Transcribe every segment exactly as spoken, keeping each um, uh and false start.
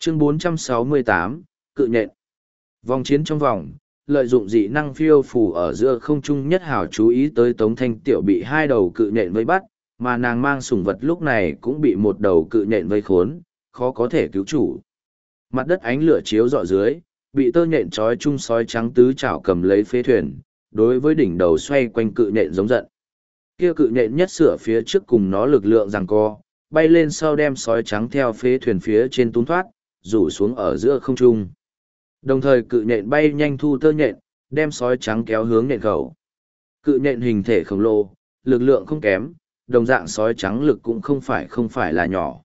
Chương bốn trăm sáu mươi tám, cự nhện. Vòng chiến trong vòng, lợi dụng dị năng phiêu phù ở giữa không trung, Nhất Hào chú ý tới Tống Thanh Tiểu bị hai đầu cự nhện vây bắt, mà nàng mang sủng vật lúc này cũng bị một đầu cự nhện vây khốn, khó có thể cứu chủ. Mặt đất ánh lửa chiếu rọi dưới, bị tơ nhện trói chung sói trắng tứ chảo cầm lấy phế thuyền, đối với đỉnh đầu xoay quanh cự nhện giống giận. Kia cự nhện nhất sửa phía trước cùng nó lực lượng giằng co, bay lên sau đem sói trắng theo phế thuyền phía trên túm thoát, rủ xuống ở giữa không trung. Đồng thời cự nhện bay nhanh thu tơ nhện, đem sói trắng kéo hướng nhện khẩu. Cự nhện hình thể khổng lồ, lực lượng không kém, đồng dạng sói trắng lực cũng không phải không phải là nhỏ.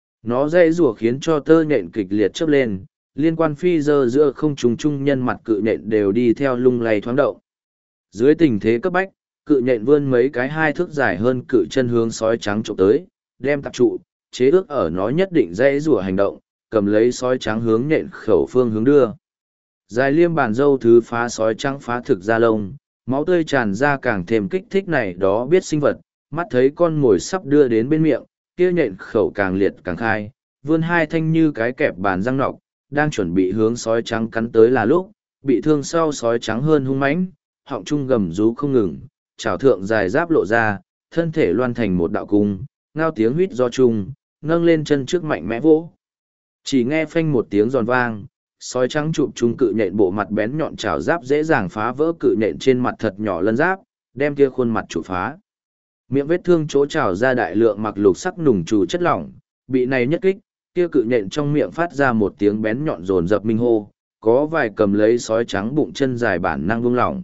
Nó dây rùa khiến cho tơ nhện kịch liệt chớp lên, liên quan phi dơ giữa không trung trung nhân mặt cự nhện đều đi theo lung lay thoáng động. Dưới tình thế cấp bách, cự nhện vươn mấy cái hai thước dài hơn cự chân hướng sói trắng trộm tới, đem tập trụ, chế ước ở nó nhất định dây rùa hành động, cầm lấy sói trắng hướng nhện khẩu phương hướng đưa. Dài liêm bàn dâu thứ phá sói trắng phá thực ra lông, máu tươi tràn ra càng thêm kích thích này đó biết sinh vật, mắt thấy con mồi sắp đưa đến bên miệng, kia nhện khẩu càng liệt càng khai, vươn hai thanh như cái kẹp bàn răng nọc, đang chuẩn bị hướng sói trắng cắn tới là lúc, bị thương sau sói trắng hơn hung mãnh, họng trung gầm rú không ngừng, chảo thượng dài giáp lộ ra, thân thể loan thành một đạo cung, ngao tiếng huýt do chung, nâng lên chân trước mạnh mẽ vỗ. Chỉ nghe phanh một tiếng giòn vang, sói trắng chụp chung cự nhện bộ mặt bén nhọn chảo giáp dễ dàng phá vỡ cự nhện trên mặt thật nhỏ lân giáp, đem kia khuôn mặt chụp phá. Miệng vết thương chỗ trào ra đại lượng mặc lục sắc nùng trù chất lỏng, bị này nhất kích, kia cự nhện trong miệng phát ra một tiếng bén nhọn rồn rập minh hô, có vài cầm lấy sói trắng bụng chân dài bản năng vung lỏng.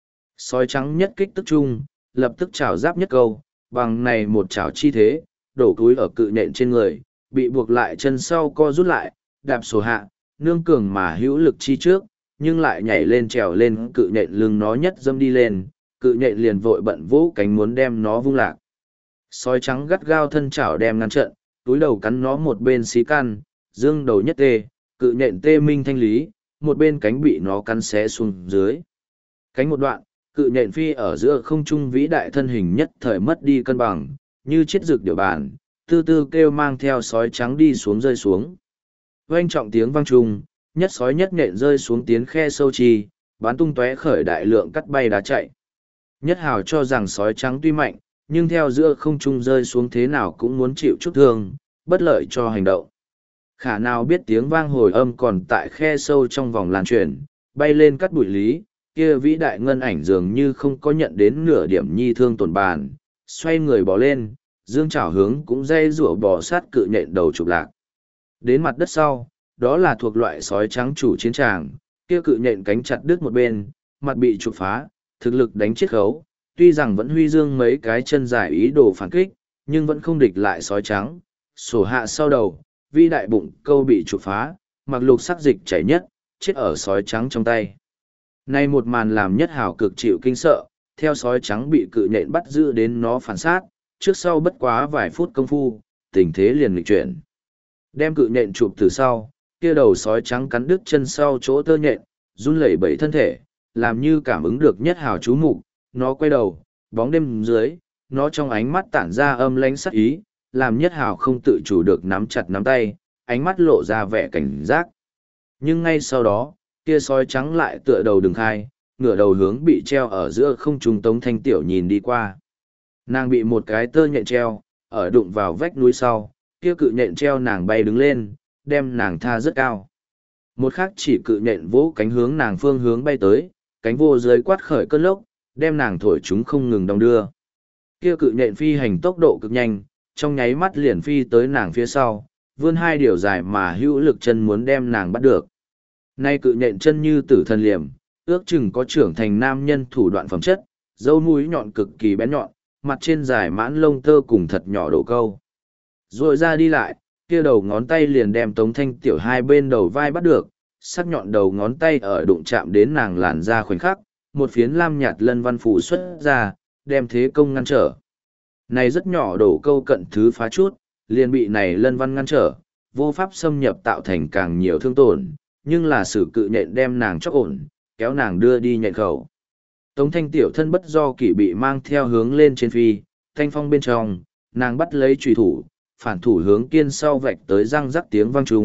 Sói trắng nhất kích tức chung, lập tức chảo giáp nhất câu, bằng này một chảo chi thế, đổ túi ở cự nhện trên người, bị buộc lại chân sau co rút lại, đạp sổ hạ, nương cường mà hữu lực chi trước, nhưng lại nhảy lên trèo lên cự nhện lưng nó nhất dâm đi lên, cự nhện liền vội bận vũ cánh muốn đem nó vung lạc. Sói trắng gắt gao thân chảo đem ngăn trận, túi đầu cắn nó một bên xí căn, dương đầu nhất tê, cự nhện tê minh thanh lý, một bên cánh bị nó cắn xé xuống dưới. Cánh một đoạn, cự nhện phi ở giữa không trung vĩ đại thân hình nhất thời mất đi cân bằng, như chết rực điệu bàn, tư tư kêu mang theo sói trắng đi xuống rơi xuống. Oanh trọng tiếng vang trung, nhất sói nhất nhện rơi xuống tiến khe sâu chi, bắn tung tóe khởi đại lượng cắt bay đá chạy. Nhất Hào cho rằng sói trắng tuy mạnh, nhưng theo giữa không trung rơi xuống thế nào cũng muốn chịu chút thương, bất lợi cho hành động. Khả nào biết tiếng vang hồi âm còn tại khe sâu trong vòng lan truyền, bay lên cắt bụi lý, kia vĩ đại ngân ảnh dường như không có nhận đến nửa điểm nhi thương tổn bàn, xoay người bò lên, dương chảo hướng cũng dây rủa bò sát cự nhện đầu trục lạc. Đến mặt đất sau, đó là thuộc loại sói trắng chủ chiến tràng, kia cự nhện cánh chặt đứt một bên, mặt bị trục phá, thực lực đánh chết khấu, tuy rằng vẫn huy dương mấy cái chân dài ý đồ phản kích, nhưng vẫn không địch lại sói trắng, sổ hạ sau đầu, vi đại bụng câu bị trục phá, mặc lục sắc dịch chảy nhất, chết ở sói trắng trong tay. Nay một màn làm Nhất Hào cực chịu kinh sợ, theo sói trắng bị cự nhện bắt giữ đến nó phản sát, trước sau bất quá vài phút công phu, tình thế liền nghịch chuyển. Đem cự nhện chụp từ sau, kia đầu sói trắng cắn đứt chân sau chỗ tơ nhện, run lẩy bẩy thân thể, làm như cảm ứng được Nhất Hào chú mục, nó quay đầu, bóng đêm dưới, nó trong ánh mắt tản ra âm lãnh sắc ý, làm Nhất Hào không tự chủ được nắm chặt nắm tay, ánh mắt lộ ra vẻ cảnh giác. Nhưng ngay sau đó, kia sói trắng lại tựa đầu đừng khai, ngửa đầu hướng bị treo ở giữa không trung Tống Thanh Tiểu nhìn đi qua. Nàng bị một cái tơ nhện treo, ở đụng vào vách núi sau, kia cự nhện treo nàng bay đứng lên, đem nàng tha rất cao. Một khắc chỉ cự nhện vỗ cánh hướng nàng phương hướng bay tới, cánh vô dưới quát khởi cơn lốc, đem nàng thổi chúng không ngừng đong đưa. Kia cự nhện phi hành tốc độ cực nhanh, trong nháy mắt liền phi tới nàng phía sau, vươn hai điều dài mà hữu lực chân muốn đem nàng bắt được. Nay cự nhện chân như tử thần liềm, ước chừng có trưởng thành nam nhân thủ đoạn phẩm chất, dâu mũi nhọn cực kỳ bén nhọn, mặt trên dài mãn lông tơ cùng thật nhỏ độ câu. Rồi ra đi lại, kia đầu ngón tay liền đem Tống Thanh Tiểu hai bên đầu vai bắt được, sắc nhọn đầu ngón tay ở đụng chạm đến nàng làn ra khoảnh khắc, một phiến lam nhạt lân văn phủ xuất ra, đem thế công ngăn trở. Này rất nhỏ đổ câu cận thứ phá chút, liền bị này lân văn ngăn trở, vô pháp xâm nhập tạo thành càng nhiều thương tổn, nhưng là sử cự nhện đem nàng chóc ổn, kéo nàng đưa đi nhện khẩu. Tống Thanh Tiểu thân bất do kỷ bị mang theo hướng lên trên phi, thanh phong bên trong, nàng bắt lấy chùy thủ, phản thủ hướng kiên sau vạch tới răng rắc tiếng vang trùng,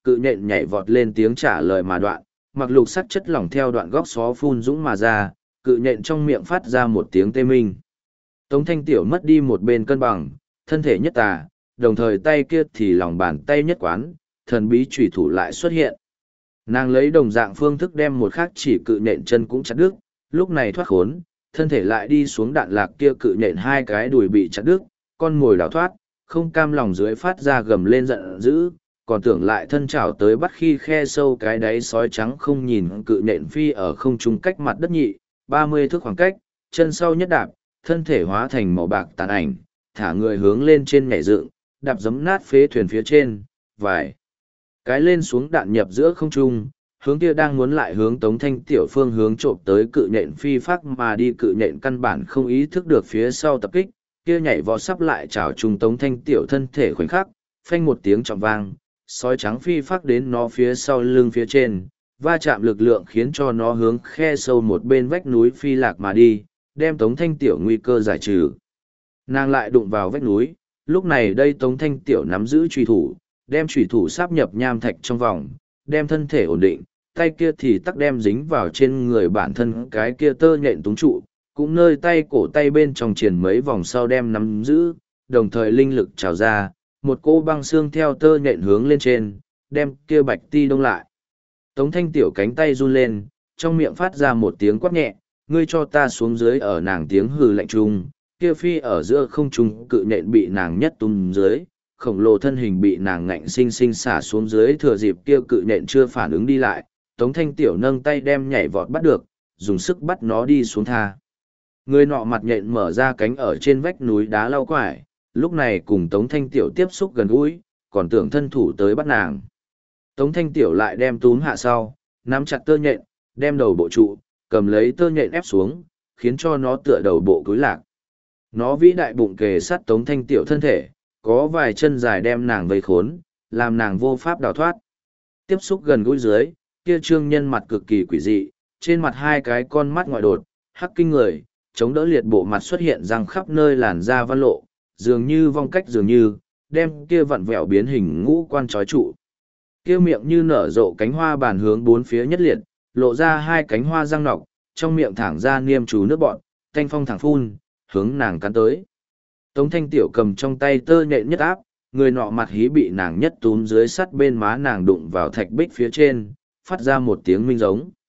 cự nhện nhảy vọt lên tiếng trả lời mà đoạn, mặc lục sắc chất lỏng theo đoạn góc xó phun dũng mà ra, cự nhện trong miệng phát ra một tiếng tê minh. Tống Thanh Tiểu mất đi một bên cân bằng, thân thể nhất tà, đồng thời tay kia thì lòng bàn tay nhất quán, thần bí chủy thủ lại xuất hiện. Nàng lấy đồng dạng phương thức đem một khắc chỉ cự nhện chân cũng chặt đứt, lúc này thoát khốn, thân thể lại đi xuống đạn lạc kia cự nhện hai cái đùi bị chặt đứt, con ngồi đào thoát, không cam lòng dưới phát ra gầm lên giận dữ, còn tưởng lại thân chảo tới bắt khi khe sâu cái đáy sói trắng không nhìn cự nhện phi ở không trung cách mặt đất nhị, ba mươi thước khoảng cách, chân sau nhất đạp, thân thể hóa thành màu bạc tàn ảnh, thả người hướng lên trên nhảy dựng, đạp giấm nát phế thuyền phía trên, vài cái lên xuống đạn nhập giữa không trung, hướng kia đang muốn lại hướng Tống Thanh Tiểu phương hướng trộm tới cự nhện phi phác mà đi cự nhện căn bản không ý thức được phía sau tập kích, kia nhảy vọt sắp lại chảo trùng Tống Thanh Tiểu thân thể khoảnh khắc, phanh một tiếng trọng vang, sói trắng phi phác đến nó phía sau lưng phía trên, va chạm lực lượng khiến cho nó hướng khe sâu một bên vách núi phi lạc mà đi, đem Tống Thanh Tiểu nguy cơ giải trừ. Nàng lại đụng vào vách núi, lúc này đây Tống Thanh Tiểu nắm giữ truy thủ, đem truy thủ sáp nhập nham thạch trong vòng, đem thân thể ổn định, tay kia thì tắc đem dính vào trên người bản thân cái kia tơ nhện túng trụ, cũng nơi tay cổ tay bên trong triển mấy vòng sau đem nắm giữ, đồng thời linh lực trào ra, một cô băng xương theo tơ nhện hướng lên trên, đem kia bạch ti đông lại. Tống Thanh Tiểu cánh tay run lên, trong miệng phát ra một tiếng quát nhẹ, ngươi cho ta xuống dưới ở nàng tiếng hừ lạnh trung, kia phi ở giữa không trung cự nhện bị nàng nhất tung dưới, khổng lồ thân hình bị nàng ngạnh sinh sinh xả xuống dưới thừa dịp kia cự nhện chưa phản ứng đi lại, Tống Thanh Tiểu nâng tay đem nhảy vọt bắt được, dùng sức bắt nó đi xuống tha. Người nọ mặt nhện mở ra cánh ở trên vách núi đá lau quải, lúc này cùng Tống Thanh Tiểu tiếp xúc gần gũi, còn tưởng thân thủ tới bắt nàng. Tống Thanh Tiểu lại đem túm hạ sau, nắm chặt tơ nhện, đem đầu bộ trụ, cầm lấy tơ nhện ép xuống, khiến cho nó tựa đầu bộ cúi lạc. Nó vĩ đại bụng kề sát Tống Thanh Tiểu thân thể, có vài chân dài đem nàng vây khốn, làm nàng vô pháp đào thoát. Tiếp xúc gần gũi dưới, kia trương nhân mặt cực kỳ quỷ dị, trên mặt hai cái con mắt ngoại đột, hắc kinh người, chống đỡ liệt bộ mặt xuất hiện răng khắp nơi làn da văn lộ, dường như vong cách dường như, đem kia vặn vẹo biến hình ngũ quan trói trụ. Kia miệng như nở rộ cánh hoa bàn hướng bốn phía nhất liệt, lộ ra hai cánh hoa răng nọc, trong miệng thẳng ra niêm chú nước bọn, thanh phong thẳng phun, hướng nàng cắn tới. Tống Thanh Tiểu cầm trong tay tơ nhện nhất áp, người nọ mặt hí bị nàng nhất túm dưới sắt bên má nàng đụng vào thạch bích phía trên, phát ra một tiếng minh giống.